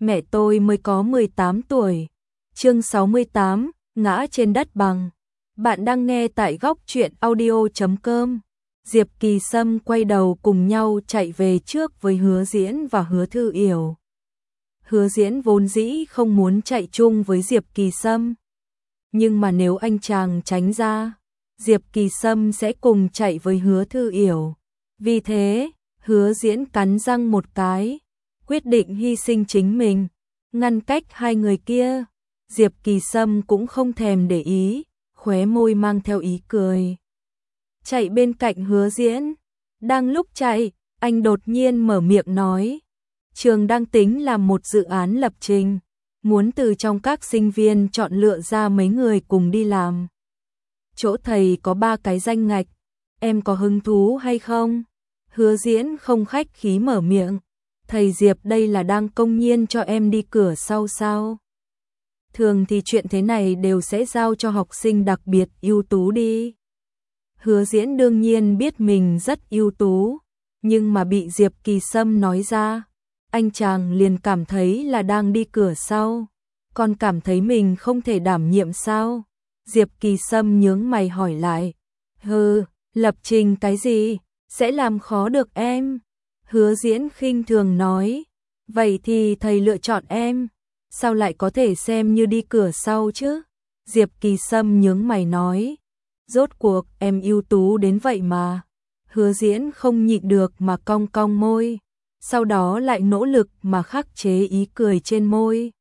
mẹ tôi mới có 18 tuổi. Chương 68, ngã trên đất bằng. Bạn đang nghe tại góc truyện audio.com. Diệp Kỳ Sâm quay đầu cùng nhau chạy về trước với Hứa Diễn và Hứa Thư Yểu. Hứa Diễn vốn dĩ không muốn chạy chung với Diệp Kỳ Sâm. Nhưng mà nếu anh chàng tránh ra, Diệp Kỳ Sâm sẽ cùng chạy với Hứa Thư Yểu. Vì thế, Hứa Diễn cắn răng một cái, quyết định hy sinh chính mình, ngăn cách hai người kia. Diệp Kỳ Sâm cũng không thèm để ý, khóe môi mang theo ý cười. Chạy bên cạnh Hứa Diễn. Đang lúc chạy, anh đột nhiên mở miệng nói. Trường đang tính làm một dự án lập trình, muốn từ trong các sinh viên chọn lựa ra mấy người cùng đi làm. Chỗ thầy có 3 cái danh ngạch, em có hứng thú hay không? Hứa Diễn không khách khí mở miệng. Thầy Diệp đây là đang công nhiên cho em đi cửa sau sao? Thường thì chuyện thế này đều sẽ giao cho học sinh đặc biệt ưu tú đi. Hứa Diễn đương nhiên biết mình rất ưu tú, nhưng mà bị Diệp Kỳ Sâm nói ra, anh chàng liền cảm thấy là đang đi cửa sau, còn cảm thấy mình không thể đảm nhiệm sao? Diệp Kỳ Sâm nhướng mày hỏi lại. Lập trình cái gì, sẽ làm khó được em? Hứa Diễn khinh thường nói. Vậy thì thầy lựa chọn em, sao lại có thể xem như đi cửa sau chứ? Diệp Kỳ Sâm nhướng mày nói. Rốt cuộc em ưu tú đến vậy mà. Hứa Diễn không nhịn được mà cong cong môi, sau đó lại nỗ lực mà khắc chế ý cười trên môi.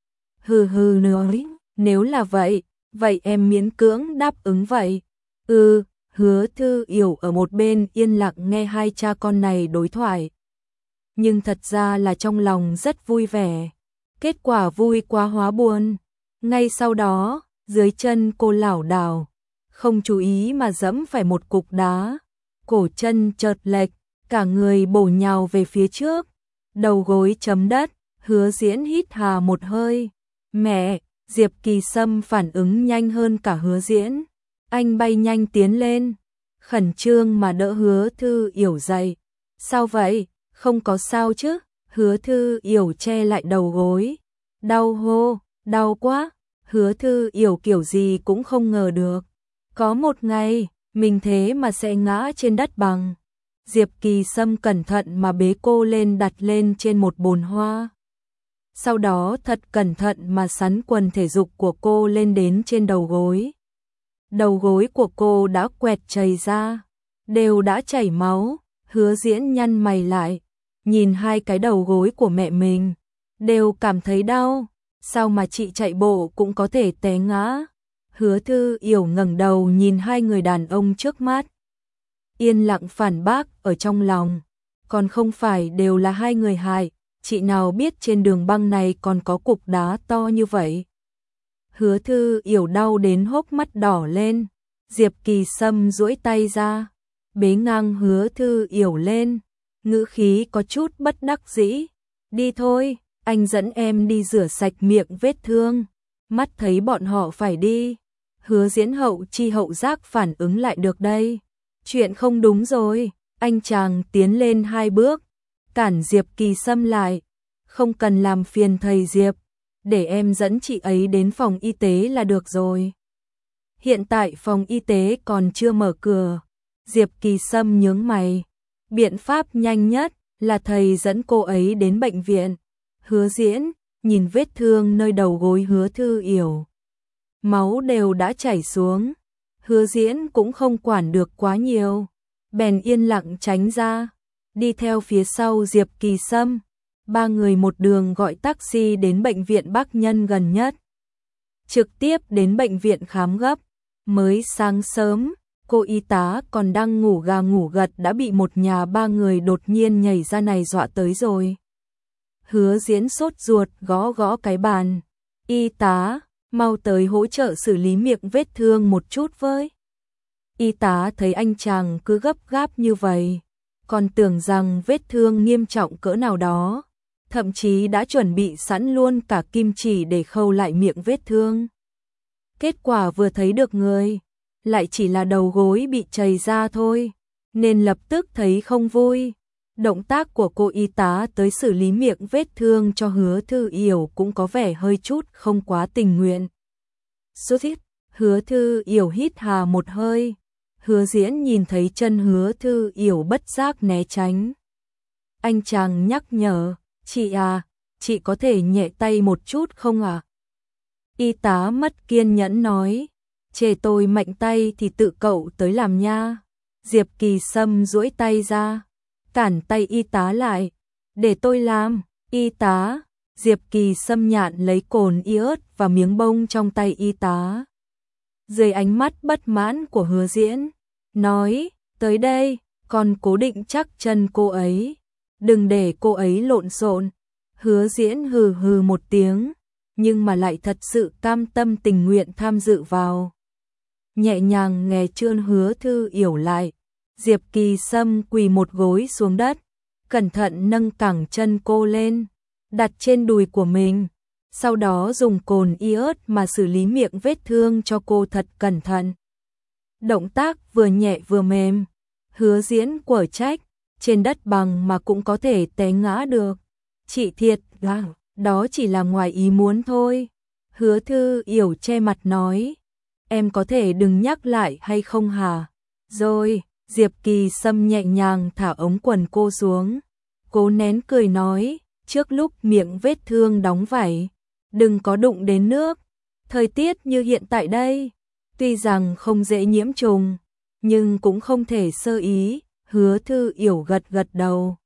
Nói, nếu là vậy, vậy em miễn cưỡng đáp ứng vậy. Hứa Thư Yểu ở một bên yên lặng nghe hai cha con này đối thoại. Nhưng thật ra là trong lòng rất vui vẻ. Kết quả vui quá hóa buồn. Ngay sau đó, dưới chân cô lảo đảo, không chú ý mà dẫm phải một cục đá. Cổ chân chợt lệch, cả người bổ nhào về phía trước. Đầu gối chấm đất, Hứa Diễn hít hà một hơi. Mẹ! Diệp Kỳ Sâm phản ứng nhanh hơn cả Hứa Diễn. Anh bay nhanh tiến lên, khẩn trương mà đỡ Hứa Thư Yểu dậy. Sao vậy? Không có sao chứ? Hứa Thư Yểu che lại đầu gối. Đau hô, đau quá. Hứa Thư Yểu kiểu gì cũng không ngờ được. Có một ngày, mình thế mà sẽ ngã trên đất bằng. Diệp Kỳ Sâm cẩn thận mà bế cô lên đặt lên trên một bồn hoa. Sau đó thật cẩn thận mà sắn quần thể dục của cô lên đến trên đầu gối. Đầu gối của cô đã quẹt chảy ra, đều đã chảy máu. Hứa Diễn nhăn mày lại, nhìn hai cái đầu gối của mẹ mình, đều cảm thấy đau. Sao mà chị chạy bộ cũng có thể té ngã? Hứa Thư Yểu ngẩng đầu nhìn hai người đàn ông trước mắt, yên lặng phản bác ở trong lòng. Còn không phải đều là hai người hại, chị nào biết trên đường băng này còn có cục đá to như vậy. Hứa Thư Yểu đau đến hốc mắt đỏ lên. Diệp Kỳ Sâm duỗi tay ra, bế ngang Hứa Thư Yểu lên, ngữ khí có chút bất đắc dĩ. Đi thôi, anh dẫn em đi rửa sạch miệng vết thương. Mắt thấy bọn họ phải đi, Hứa Diễn hậu chi hậu giác phản ứng lại được đây. Chuyện không đúng rồi. Anh chàng tiến lên 2 bước, cản Diệp Kỳ Sâm lại. Không cần làm phiền thầy Diệp, để em dẫn chị ấy đến phòng y tế là được rồi. Hiện tại phòng y tế còn chưa mở cửa. Diệp Kỳ Sâm nhướng mày. Biện pháp nhanh nhất là thầy dẫn cô ấy đến bệnh viện. Hứa Diễn nhìn vết thương nơi đầu gối Hứa Thư Yểu, máu đều đã chảy xuống. Hứa Diễn cũng không quản được quá nhiều, bèn yên lặng tránh ra, đi theo phía sau Diệp Kỳ Sâm. 3 người một đường gọi taxi đến bệnh viện Bắc Nhân gần nhất, trực tiếp đến bệnh viện khám gấp. Mới sáng sớm, cô y tá còn đang ngủ gà ngủ gật đã bị một nhà 3 người đột nhiên nhảy ra này dọa tới rồi. Hứa Diễn sốt ruột gõ gõ cái bàn. Y tá, mau tới hỗ trợ xử lý miệng vết thương một chút với. Y tá thấy anh chàng cứ gấp gáp như vậy, còn tưởng rằng vết thương nghiêm trọng cỡ nào đó, thậm chí đã chuẩn bị sẵn luôn cả kim chỉ để khâu lại miệng vết thương. Kết quả vừa thấy được người, lại chỉ là đầu gối bị chảy ra thôi, nên lập tức thấy không vui. Động tác của cô y tá tới xử lý miệng vết thương cho Hứa Thư Yểu cũng có vẻ hơi chút không quá tình nguyện. Sút hít, Hứa Thư Yểu hít hà một hơi. Hứa Diễn nhìn thấy chân Hứa Thư Yểu bất giác né tránh. Anh chàng nhắc nhở, chị à, chị có thể nhẹ tay một chút không ạ? Y tá mất kiên nhẫn nói, chê tôi mạnh tay thì tự cậu tới làm nha. Diệp Kỳ Sâm duỗi tay ra, cản tay y tá lại, để tôi làm. Y tá, Diệp Kỳ Sâm nhạn lấy cồn iốt và miếng bông trong tay y tá. Dưới ánh mắt bất mãn của Hứa Diễn, nói, tới đây, con cố định chắc chân cô ấy, đừng để cô ấy lộn xộn. Hứa Diễn hừ hừ một tiếng, nhưng mà lại thật sự cam tâm tình nguyện tham dự vào. Nhẹ nhàng nghè trơn Hứa Thư Yểu lại, Diệp Kỳ Sâm quỳ một gối xuống đất, cẩn thận nâng cẳng chân cô lên, đặt trên đùi của mình, sau đó dùng cồn iốt mà xử lý miệng vết thương cho cô thật cẩn thận. Động tác vừa nhẹ vừa mềm, Hứa Diễn quở trách, trên đất bằng mà cũng có thể té ngã được. Chị thiệt, đó chỉ là ngoài ý muốn thôi. Hứa Thư Yểu che mặt nói, em có thể đừng nhắc lại hay không hả? Rồi, Diệp Kỳ Sâm nhẹ nhàng thả ống quần cô xuống, cố nén cười nói, trước lúc miệng vết thương đóng vảy, đừng có đụng đến nước. Thời tiết như hiện tại đây, tuy rằng không dễ nhiễm trùng, nhưng cũng không thể sơ ý. Hứa Thư Yểu gật gật đầu.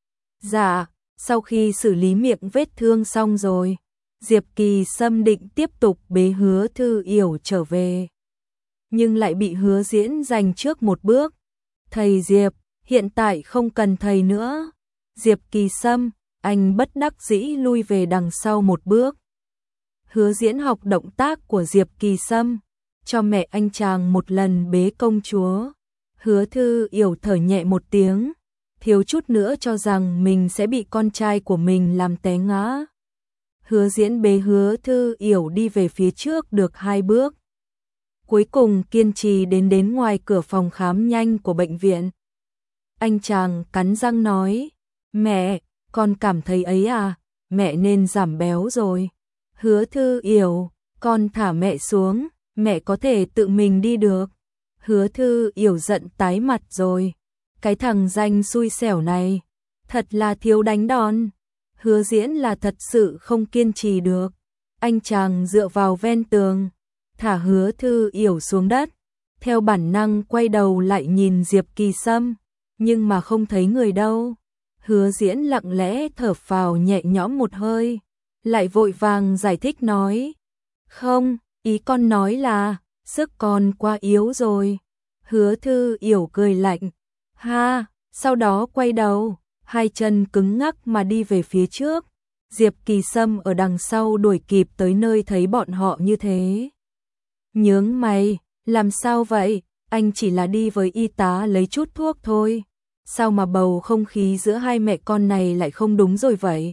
Dạ, sau khi xử lý miệng vết thương xong rồi, Diệp Kỳ Sâm định tiếp tục bế Hứa Thư Yểu trở về, nhưng lại bị Hứa Diễn giành trước một bước. Thầy Diệp, hiện tại không cần thầy nữa. Diệp Kỳ Sâm, anh bất đắc dĩ lui về đằng sau một bước. Hứa Diễn học động tác của Diệp Kỳ Sâm, cho mẹ anh chàng một lần bế công chúa. Hứa Thư Yểu thở nhẹ một tiếng, thiếu chút nữa cho rằng mình sẽ bị con trai của mình làm té ngã. Hứa Diễn bế Hứa Thư Yểu đi về phía trước được 2 bước. Cuối cùng kiên trì đến ngoài cửa phòng khám nhanh của bệnh viện. Anh chàng cắn răng nói, mẹ, con cảm thấy ấy à, mẹ nên giảm béo rồi. Hứa Thư Yểu, con thả mẹ xuống, mẹ có thể tự mình đi được. Hứa Thư Yểu giận tái mặt rồi, cái thằng danh xui xẻo này, thật là thiếu đánh đòn. Hứa Diễn là thật sự không kiên trì được. Anh chàng dựa vào ven tường, thả Hứa Thư Yểu xuống đất, theo bản năng quay đầu lại nhìn Diệp Kỳ Sâm, nhưng mà không thấy người đâu. Hứa Diễn lặng lẽ thở phào nhẹ nhõm một hơi, lại vội vàng giải thích nói, không, ý con nói là, sức con quá yếu rồi. Hứa Thư Yểu cười lạnh, ha, sau đó quay đầu, hai chân cứng ngắc mà đi về phía trước. Diệp Kỳ Sâm ở đằng sau đuổi kịp tới nơi thấy bọn họ như thế. Nhướng mày, làm sao vậy, anh chỉ là đi với y tá lấy chút thuốc thôi. Sao mà bầu không khí giữa hai mẹ con này lại không đúng rồi vậy?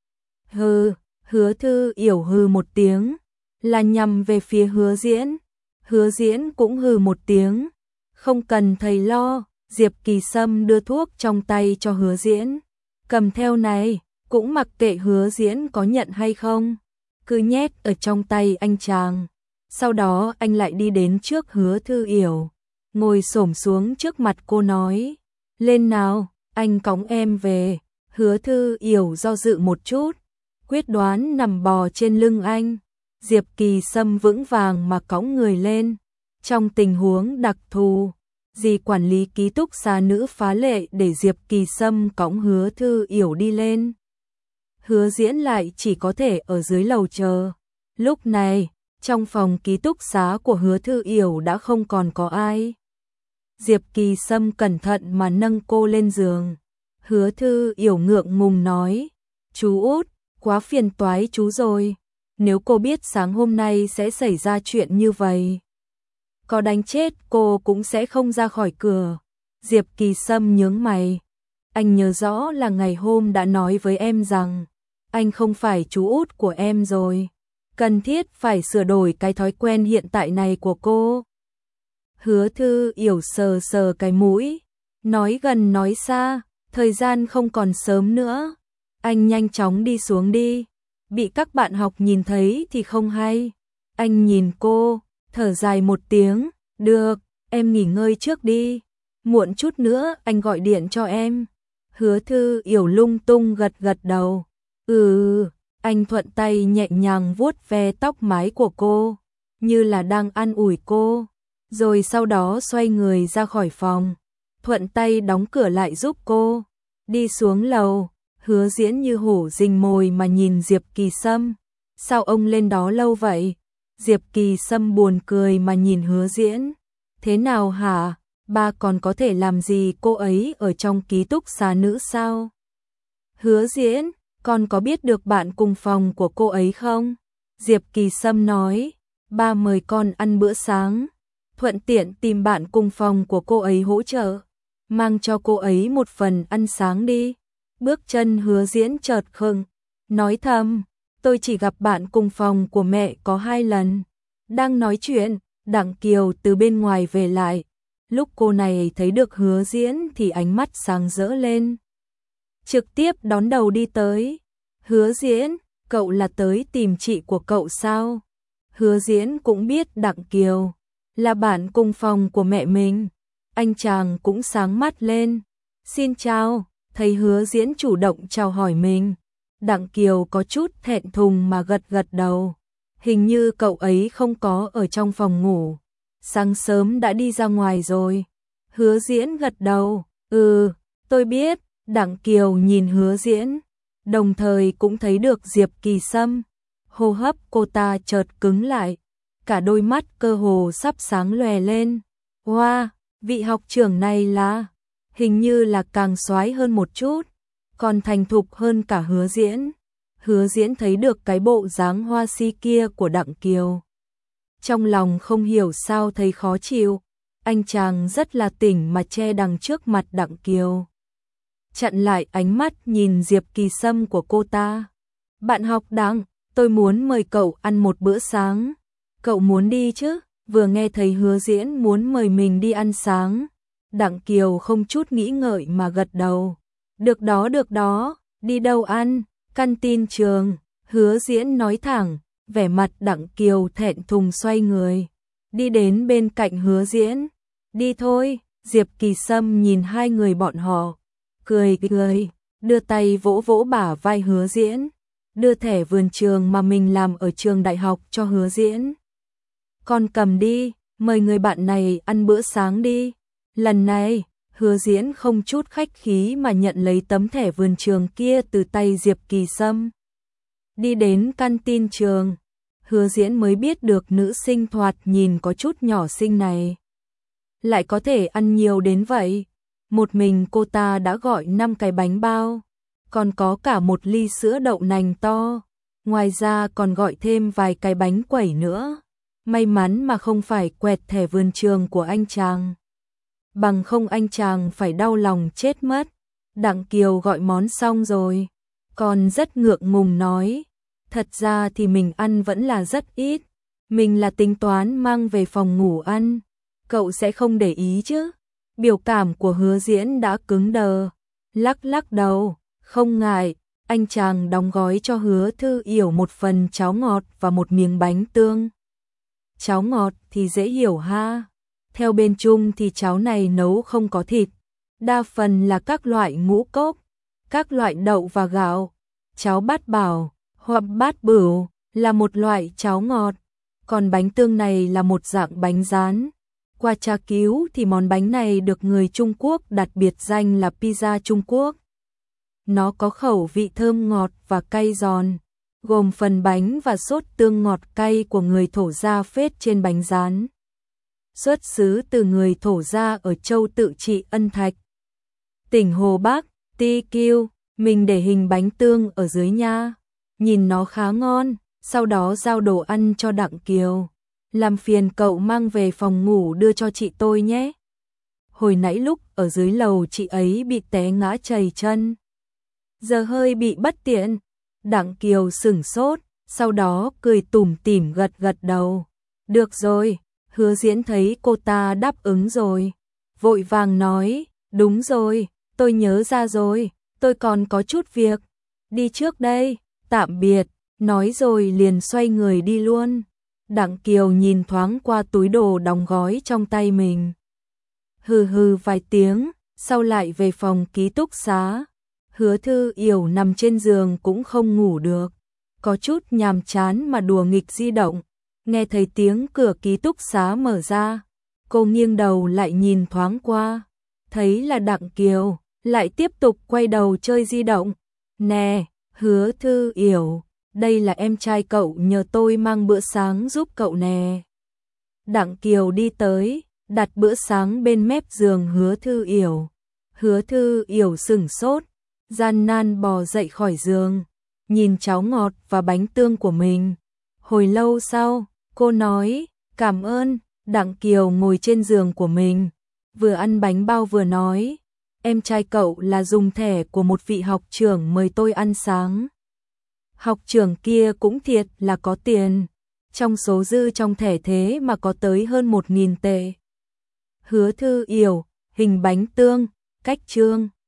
Hừ, Hứa Thư Yểu hừ một tiếng, là nhằm về phía Hứa Diễn. Hứa Diễn cũng hừ một tiếng, không cần thầy lo. Diệp Kỳ Sâm đưa thuốc trong tay cho Hứa Diễn, cầm theo này, cũng mặc kệ Hứa Diễn có nhận hay không, cứ nhét ở trong tay anh chàng. Sau đó anh lại đi đến trước Hứa Thư Yểu, ngồi xổm xuống trước mặt cô nói, lên nào, anh cõng em về. Hứa Thư Yểu do dự một chút, quyết đoán nằm bò trên lưng anh. Diệp Kỳ Sâm vững vàng mà cõng người lên. Trong tình huống đặc thù, dì quản lý ký túc xá nữ phá lệ để Diệp Kỳ Sâm cõng Hứa Thư Yểu đi lên. Hứa Diễn lại chỉ có thể ở dưới lầu chờ. Lúc này, trong phòng ký túc xá của Hứa Thư Yểu đã không còn có ai. Diệp Kỳ Sâm cẩn thận mà nâng cô lên giường. Hứa Thư Yểu ngượng ngùng nói, chú út, quá phiền toái chú rồi. Nếu cô biết sáng hôm nay sẽ xảy ra chuyện như vậy, có đánh chết cô cũng sẽ không ra khỏi cửa. Diệp Kỳ Sâm nhướng mày, anh nhớ rõ là ngày hôm đã nói với em rằng anh không phải chú út của em rồi, cần thiết phải sửa đổi cái thói quen hiện tại này của cô. Hứa Thư Yểu sờ sờ cái mũi, nói gần nói xa, thời gian không còn sớm nữa, anh nhanh chóng đi xuống đi, bị các bạn học nhìn thấy thì không hay. Anh nhìn cô, thở dài một tiếng, được, em nghỉ ngơi trước đi, muộn chút nữa anh gọi điện cho em. Hứa Thư Yểu lung tung gật gật đầu, anh thuận tay nhẹ nhàng vuốt ve tóc mái của cô, như là đang an ủi cô, rồi sau đó xoay người ra khỏi phòng, thuận tay đóng cửa lại giúp cô. Đi xuống lầu, Hứa Diễn như hổ rình mồi mà nhìn Diệp Kỳ Sâm. Sao ông lên đó lâu vậy? Diệp Kỳ Sâm buồn cười mà nhìn Hứa Diễn. Thế nào hả? Ba còn có thể làm gì cô ấy ở trong ký túc xá nữ sao? Hứa Diễn, con có biết được bạn cùng phòng của cô ấy không? Diệp Kỳ Sâm nói, ba mời con ăn bữa sáng, thuận tiện tìm bạn cùng phòng của cô ấy hỗ trợ, mang cho cô ấy một phần ăn sáng đi. Bước chân Hứa Diễn chợt khựng, nói thầm, tôi chỉ gặp bạn cùng phòng của mẹ có 2 lần. Đang nói chuyện, Đặng Kiều từ bên ngoài về lại. Lúc cô này thấy được Hứa Diễn thì ánh mắt sáng rỡ lên, trực tiếp đón đầu đi tới. Hứa Diễn, cậu là tới tìm chị của cậu sao? Hứa Diễn cũng biết Đặng Kiều là bạn cùng phòng của mẹ mình. Anh chàng cũng sáng mắt lên. Xin chào, thấy Hứa Diễn chủ động chào hỏi mình. Đặng Kiều có chút thẹn thùng mà gật gật đầu. Hình như cậu ấy không có ở trong phòng ngủ, sáng sớm đã đi ra ngoài rồi. Hứa Diễn gật đầu, tôi biết. Đặng Kiều nhìn Hứa Diễn, đồng thời cũng thấy được Diệp Kỳ Sâm. Hô hấp cô ta chợt cứng lại, cả đôi mắt cơ hồ sắp sáng lòe lên. Wow, vị học trưởng này là, hình như là càng soái hơn một chút, còn thành thục hơn cả Hứa Diễn. Hứa Diễn thấy được cái bộ dáng hoa si kia của Đặng Kiều, trong lòng không hiểu sao thấy khó chịu. Anh chàng rất là tỉnh mà che đằng trước mặt Đặng Kiều, chặn lại ánh mắt nhìn Diệp Kỳ Sâm của cô ta. Bạn học Đặng, tôi muốn mời cậu ăn một bữa sáng. Cậu muốn đi chứ? Vừa nghe thấy Hứa Diễn muốn mời mình đi ăn sáng, Đặng Kiều không chút nghĩ ngợi mà gật đầu. Được đó, đi đâu ăn? Canteen trường. Hứa Diễn nói thẳng, vẻ mặt Đặng Kiều thẹn thùng xoay người, đi đến bên cạnh Hứa Diễn. Đi thôi. Diệp Kỳ Sâm nhìn hai người bọn họ, cười, đưa tay vỗ vỗ bả vai Hứa Diễn, đưa thẻ vườn trường mà mình làm ở trường đại học cho Hứa Diễn. Con cầm đi, mời người bạn này ăn bữa sáng đi. Lần này, Hứa Diễn không chút khách khí mà nhận lấy tấm thẻ vườn trường kia từ tay Diệp Kỳ Sâm. Đi đến canteen trường, Hứa Diễn mới biết được nữ sinh thoạt nhìn có chút nhỏ xinh này lại có thể ăn nhiều đến vậy. Một mình cô ta đã gọi 5 cái bánh bao, còn có cả một ly sữa đậu nành to, ngoài ra còn gọi thêm vài cái bánh quẩy nữa. May mắn mà không phải quẹt thẻ vườn trường của anh chàng, bằng không anh chàng phải đau lòng chết mất. Đặng Kiều gọi món xong rồi, còn rất ngượng ngùng nói, thật ra thì mình ăn vẫn là rất ít, mình là tính toán mang về phòng ngủ ăn, cậu sẽ không để ý chứ? Biểu cảm của Hứa Diễn đã cứng đờ, lắc đầu, không ngại. Anh chàng đóng gói cho Hứa Thư Yểu một phần cháo ngọt và một miếng bánh tương. Cháo ngọt thì dễ hiểu ha, theo bên Trung thì cháo này nấu không có thịt, đa phần là các loại ngũ cốc, các loại đậu và gạo. Cháo bát bảo hoặc bát bửu là một loại cháo ngọt, còn bánh tương này là một dạng bánh rán. Qua tra cứu thì món bánh này được người Trung Quốc đặt biệt danh là pizza Trung Quốc. Nó có khẩu vị thơm ngọt và cay giòn, gồm phần bánh và sốt tương ngọt cay của người Thổ Gia phết trên bánh rán. Xuất xứ từ người Thổ Gia ở châu Tự Trị Ân Thạch, tỉnh Hồ Bắc, TQ. Mình để hình bánh tương ở dưới nha, nhìn nó khá ngon, sau đó giao đồ ăn cho Đặng Kiều. Làm phiền cậu mang về phòng ngủ đưa cho chị tôi nhé. Hồi nãy lúc ở dưới lầu chị ấy bị té ngã trầy chân, giờ hơi bị bất tiện. Đặng Kiều sửng sốt, sau đó cười tủm tỉm gật gật đầu. Được rồi. Hứa Diễn thấy cô ta đáp ứng rồi, vội vàng nói, đúng rồi, tôi nhớ ra rồi, tôi còn có chút việc. Đi trước đây, tạm biệt, nói rồi liền xoay người đi luôn. Đặng Kiều nhìn thoáng qua túi đồ đóng gói trong tay mình. Hừ hừ vài tiếng, sau lại về phòng ký túc xá. Hứa Thư Yểu nằm trên giường cũng không ngủ được, có chút nhàm chán mà đùa nghịch di động. Nghe thấy tiếng cửa ký túc xá mở ra, cô nghiêng đầu lại nhìn thoáng qua, thấy là Đặng Kiều, lại tiếp tục quay đầu chơi di động. Nè, Hứa Thư Yểu, đây là em trai cậu nhờ tôi mang bữa sáng giúp cậu nè. Đặng Kiều đi tới, đặt bữa sáng bên mép giường Hứa Thư Yểu. Hứa Thư Yểu sửng sốt, gian nan bò dậy khỏi giường, nhìn cháo ngọt và bánh tương của mình. Hồi lâu sau, cô nói, cảm ơn. Đặng Kiều ngồi trên giường của mình, vừa ăn bánh bao vừa nói, em trai cậu là dùng thẻ của một vị học trưởng mời tôi ăn sáng. Học trưởng kia cũng thiệt là có tiền, trong số dư trong thẻ thế mà có tới hơn 1.000 tệ. Hứa Thư Yểu, hình bánh tương, cách trương.